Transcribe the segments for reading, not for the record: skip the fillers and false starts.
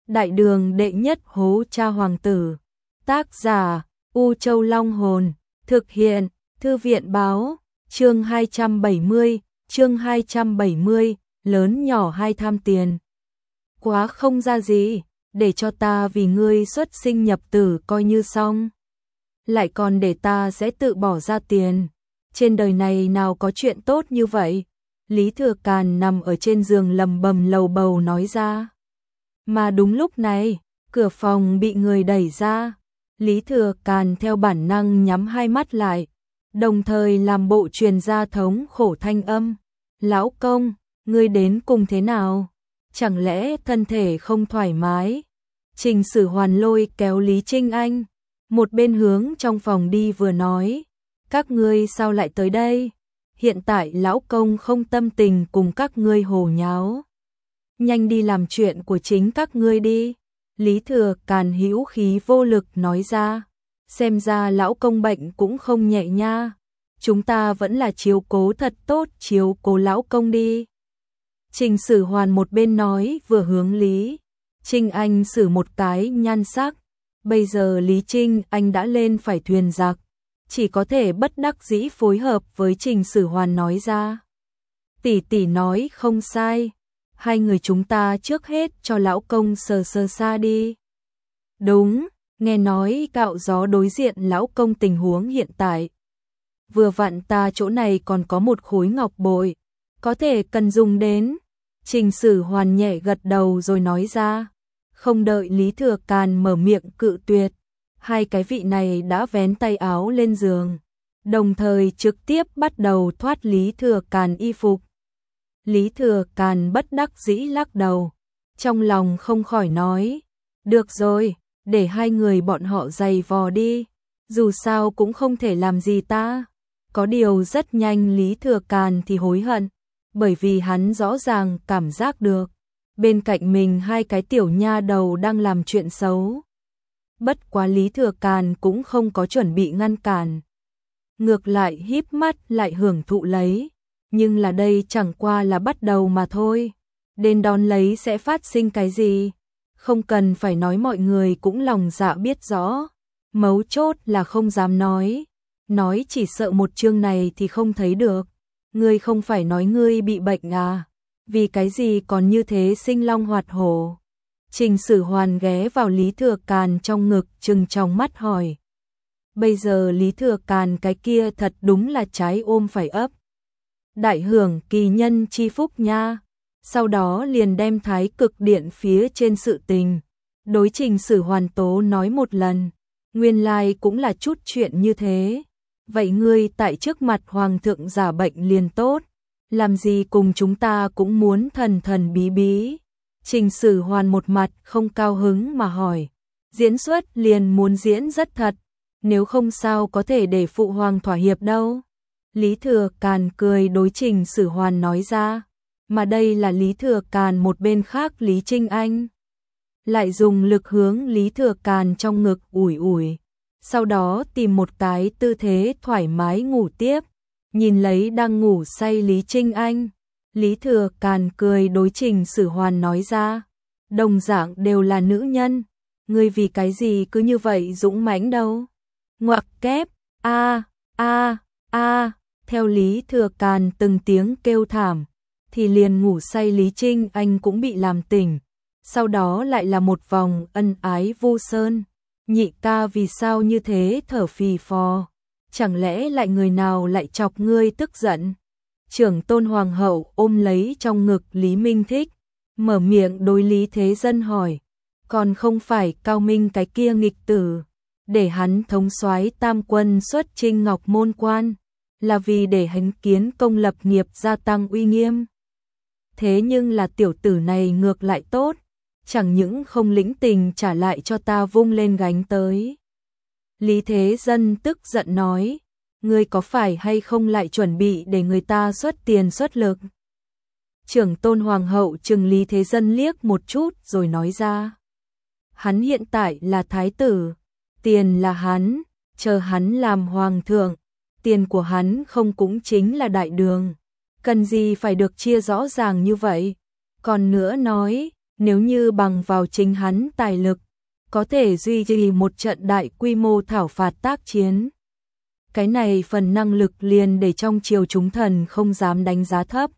Đại đường đệ nhất hố cha hoàng tử. Tác giả U Châu Long Hồn. Thực hiện Thư viện Báo. Chương 270, lớn nhỏ hay tham tiền. Quá không ra gì, để cho ta vì ngươi xuất sinh nhập tử coi như xong. Lại còn để ta sẽ tự bỏ ra tiền. Trên đời này nào có chuyện tốt như vậy. Lý Thừa Càn nằm ở trên giường lầm bầm lầu bầu nói ra. Mà đúng lúc này, cửa phòng bị người đẩy ra. Lý Thừa Càn theo bản năng nhắm hai mắt lại, đồng thời làm bộ truyền ra thống khổ thanh âm. Lão công, ngươi đến cùng thế nào? Chẳng lẽ thân thể không thoải mái? Trình Sử Hoàn lôi kéo Lý Trinh Anh, một bên hướng trong phòng đi vừa nói. Các ngươi sao lại tới đây? Hiện tại lão công không tâm tình cùng các ngươi hồ nháo. Nhanh đi làm chuyện của chính các ngươi đi. Lý Thừa Càn hữu khí vô lực nói ra. Xem ra lão công bệnh cũng không nhẹ nha. Chúng ta vẫn là chiếu cố thật tốt, chiếu cố lão công đi. Trình Sử Hoàn một bên nói vừa hướng Lý Trinh Anh xử một cái nhan sắc. Bây giờ Lý Trinh Anh đã lên phải thuyền giặc, chỉ có thể bất đắc dĩ phối hợp với Trình Sử Hoàn nói ra. Tỷ tỷ nói không sai, hai người chúng ta trước hết cho lão công sờ sờ xa đi. Đúng, nghe nói cạo gió đối diện lão công tình huống hiện tại. Vừa vặn ta chỗ này còn có một khối ngọc bội, có thể cần dùng đến. Trình Sử Hoàn nhẹ gật đầu rồi nói ra. Không đợi Lý Thừa Càn mở miệng cự tuyệt, hai cái vị này đã vén tay áo lên giường, đồng thời trực tiếp bắt đầu thoát Lý Thừa Càn y phục. Lý Thừa Càn bất đắc dĩ lắc đầu, trong lòng không khỏi nói, được rồi, để hai người bọn họ giày vò đi, dù sao cũng không thể làm gì ta. Có điều rất nhanh Lý Thừa Càn thì hối hận, bởi vì hắn rõ ràng cảm giác được bên cạnh mình hai cái tiểu nha đầu đang làm chuyện xấu. Bất quá Lý Thừa Càn cũng không có chuẩn bị ngăn cản, ngược lại híp mắt lại hưởng thụ lấy. Nhưng là đây chẳng qua là bắt đầu mà thôi, đến đón lấy sẽ phát sinh cái gì, không cần phải nói, mọi người cũng lòng dạ biết rõ. Mấu chốt là không dám nói chỉ sợ một chương này thì không thấy được. Ngươi không phải nói ngươi bị bệnh à? Vì cái gì còn như thế sinh long hoạt hổ? Trình Sử Hoàn ghé vào Lý Thừa Càn trong ngực trừng trong mắt hỏi. Bây giờ Lý Thừa Càn cái kia thật đúng là trái ôm phải ấp. Đại hưởng kỳ nhân chi phúc nha. Sau đó liền đem Thái Cực Điện phía trên sự tình đối Trình Sử Hoàn tố nói một lần. Nguyên lai cũng là chút chuyện như thế. Vậy ngươi tại trước mặt hoàng thượng giả bệnh liền tốt, làm gì cùng chúng ta cũng muốn thần thần bí bí. Trình Sử Hoàn một mặt không cao hứng mà hỏi. Diễn xuất liền muốn diễn rất thật, nếu không sao có thể để phụ hoàng thỏa hiệp đâu. Lý Thừa Càn cười đối Trình Sử Hoàn nói ra. Mà đây là Lý Thừa Càn, một bên khác Lý Trinh Anh lại dùng lực hướng Lý Thừa Càn trong ngực ủi ủi, sau đó tìm một cái tư thế thoải mái ngủ tiếp. Nhìn lấy đang ngủ say Lý Trinh Anh, Lý Thừa Càn cười đối Trình Sử Hoàn nói ra. Đồng dạng đều là nữ nhân, ngươi vì cái gì cứ như vậy dũng mãnh đâu? Ngoặc kép, a. Theo Lý Thừa Càn từng tiếng kêu thảm, thì liền ngủ say Lý Trinh Anh cũng bị làm tỉnh. Sau đó lại là một vòng ân ái vu sơn. Nhị ca vì sao như thế thở phì phò? Chẳng lẽ lại người nào lại chọc ngươi tức giận? Trưởng tôn hoàng hậu ôm lấy trong ngực Lý Minh Thích, mở miệng đối Lý Thế Dân hỏi. Còn không phải Cao Minh cái kia nghịch tử, để hắn thống soái tam quân xuất chinh Ngọc Môn Quan, là vì để hắn kiến công lập nghiệp gia tăng uy nghiêm. Thế nhưng là tiểu tử này ngược lại tốt, chẳng những không lĩnh tình trả lại cho ta vung lên gánh tới. Lý Thế Dân tức giận nói, ngươi có phải hay không lại chuẩn bị để người ta xuất tiền xuất lực? Trưởng tôn hoàng hậu trừng Lý Thế Dân liếc một chút rồi nói ra. Hắn hiện tại là thái tử, tiền là hắn, chờ hắn làm hoàng thượng, tiền của hắn không cũng chính là đại đường, cần gì phải được chia rõ ràng như vậy? Còn nữa nói, Nếu như bằng vào chính hắn tài lực, có thể duy trì một trận đại quy mô thảo phạt tác chiến. Cái này phần năng lực liền để trong triều chúng thần không dám đánh giá thấp.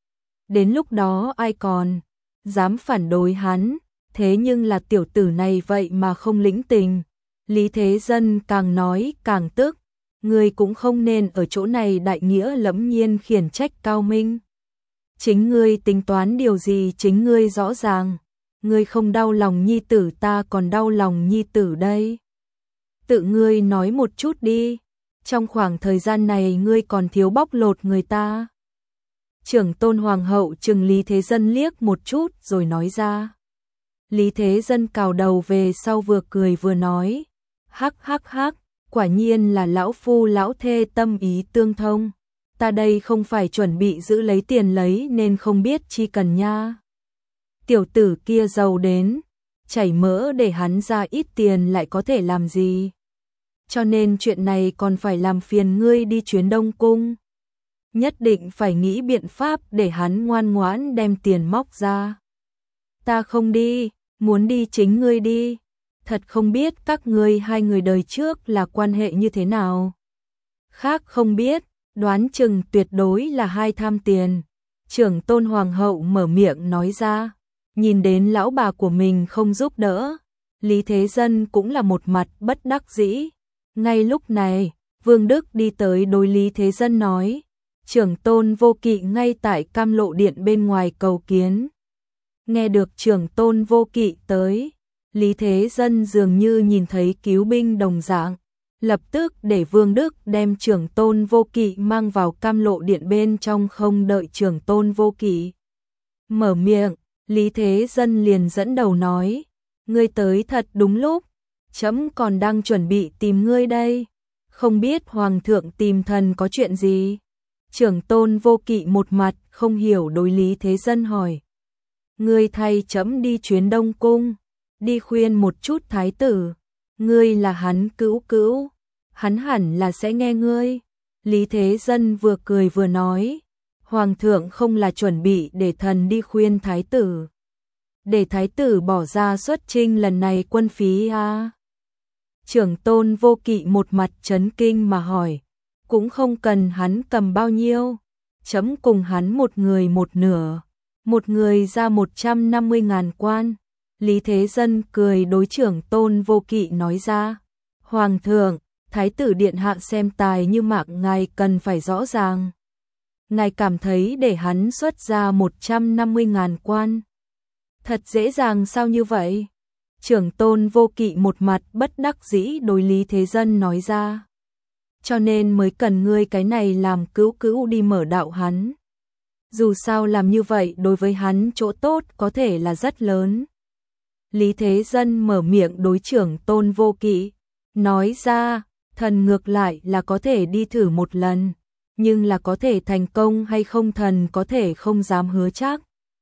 Đến lúc đó ai còn dám phản đối hắn, thế nhưng là tiểu tử này vậy mà không lĩnh tình. Lý Thế Dân càng nói càng tức, ngươi cũng không nên ở chỗ này đại nghĩa lẫm nhiên khiển trách Cao Minh. Chính ngươi tính toán điều gì chính ngươi rõ ràng, ngươi không đau lòng nhi tử ta còn đau lòng nhi tử đây. Tự ngươi nói một chút đi, trong khoảng thời gian này ngươi còn thiếu bóc lột người ta. Trưởng tôn hoàng hậu trừng Lý Thế Dân liếc một chút rồi nói ra. Lý Thế Dân cào đầu về sau vừa cười vừa nói, hắc hắc hắc, quả nhiên là lão phu lão thê tâm ý tương thông. Ta đây không phải chuẩn bị giữ lấy tiền lấy nên không biết chi cần nha. Tiểu tử kia giàu đến, chảy mỡ để hắn ra ít tiền lại có thể làm gì. Cho nên chuyện này còn phải làm phiền ngươi đi chuyến Đông Cung. Nhất định phải nghĩ biện pháp để hắn ngoan ngoãn đem tiền móc ra. Ta không đi, muốn đi chính ngươi đi. Thật không biết các ngươi hai người đời trước là quan hệ như thế nào. Khác không biết, đoán chừng tuyệt đối là hai tham tiền. Trưởng tôn hoàng hậu mở miệng nói ra. Nhìn đến lão bà của mình không giúp đỡ, Lý Thế Dân cũng là một mặt bất đắc dĩ. Ngay lúc này, Vương Đức đi tới đối Lý Thế Dân nói, trưởng tôn vô kỵ ngay tại Cam Lộ Điện bên ngoài cầu kiến. Nghe được trưởng tôn vô kỵ tới, Lý Thế Dân dường như nhìn thấy cứu binh đồng dạng, lập tức để Vương Đức đem trưởng tôn vô kỵ mang vào Cam Lộ Điện bên trong không đợi trưởng tôn vô kỵ mở miệng. Lý Thế Dân liền dẫn đầu nói, ngươi tới thật đúng lúc, trẫm còn đang chuẩn bị tìm ngươi đây, không biết hoàng thượng tìm thần có chuyện gì. Trưởng tôn vô kỵ một mặt không hiểu đối Lý Thế Dân hỏi, ngươi thay trẫm đi chuyến Đông Cung, đi khuyên một chút thái tử, ngươi là hắn cữu cữu, hắn hẳn là sẽ nghe ngươi. Lý Thế Dân vừa cười vừa nói, hoàng thượng không là chuẩn bị để thần đi khuyên thái tử, để thái tử bỏ ra xuất chinh lần này quân phí à? Trưởng tôn vô kỵ một mặt chấn kinh mà hỏi, cũng không cần hắn cầm bao nhiêu, chấm cùng hắn một người một nửa, một người ra 150.000 quan. Lý Thế Dân cười đối trưởng tôn vô kỵ nói ra, hoàng thượng, thái tử điện hạ xem tài như mạng ngài cần phải rõ ràng. Ngài cảm thấy để hắn xuất ra 150.000 quan thật dễ dàng sao như vậy? Trưởng tôn vô kỵ một mặt bất đắc dĩ đối Lý Thế Dân nói ra. Cho nên mới cần ngươi cái này làm cữu cữu đi mở đạo hắn. Dù sao làm như vậy đối với hắn chỗ tốt có thể là rất lớn. Lý Thế Dân mở miệng đối trưởng tôn vô kỵ, nói ra, thần ngược lại là có thể đi thử một lần, nhưng là có thể thành công hay không thần có thể không dám hứa chắc.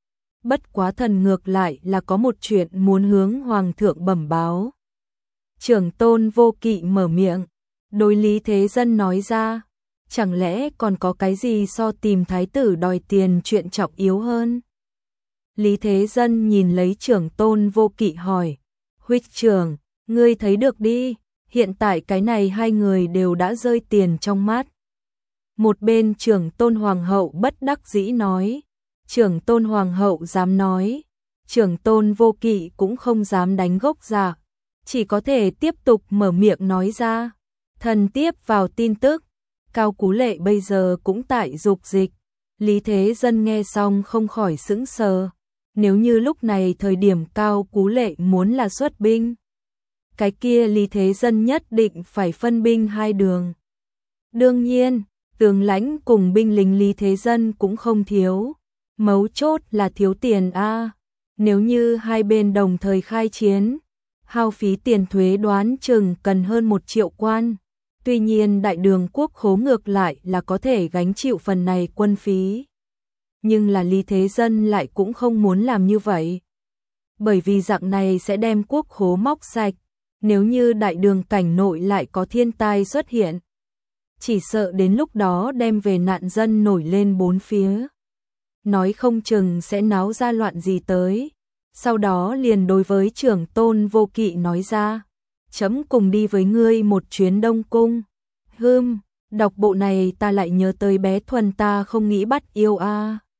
Bất quá thần ngược lại là có một chuyện muốn hướng hoàng thượng bẩm báo. Trưởng tôn vô kỵ mở miệng, đối Lý Thế Dân nói ra, chẳng lẽ còn có cái gì so tìm thái tử đòi tiền chuyện trọng yếu hơn? Lý Thế Dân nhìn lấy trưởng tôn vô kỵ hỏi, huynh trưởng, ngươi thấy được đi, hiện tại cái này hai người đều đã rơi tiền trong mắt. Một bên trưởng tôn hoàng hậu bất đắc dĩ nói, trưởng tôn hoàng hậu dám nói, trưởng tôn vô kỵ cũng không dám đánh gốc ra, chỉ có thể tiếp tục mở miệng nói ra. Thần tiếp vào tin tức, Cao Cú Lệ bây giờ cũng tại dục dịch. Lý Thế Dân nghe xong không khỏi sững sờ. Nếu như lúc này thời điểm Cao Cú Lệ muốn là xuất binh, cái kia Lý Thế Dân nhất định phải phân binh hai đường. Đương nhiên, tướng lãnh cùng binh lính Lý Thế Dân cũng không thiếu. Mấu chốt là thiếu tiền a. Nếu như hai bên đồng thời khai chiến, hao phí tiền thuế đoán chừng cần hơn 1 triệu quan. Tuy nhiên đại đường quốc khố ngược lại là có thể gánh chịu phần này quân phí. Nhưng là Lý Thế Dân lại cũng không muốn làm như vậy. Bởi vì dạng này sẽ đem quốc khố móc sạch. Nếu như đại đường cảnh nội lại có thiên tai xuất hiện, chỉ sợ đến lúc đó đem về nạn dân nổi lên bốn phía. Nói không chừng sẽ náo ra loạn gì tới. sau đó liền đối với trưởng tôn Vô Kỵ nói ra, chấm cùng đi với ngươi một chuyến Đông Cung. Đọc bộ này ta lại nhớ tới bé Thuần ta không nghĩ bắt yêu a.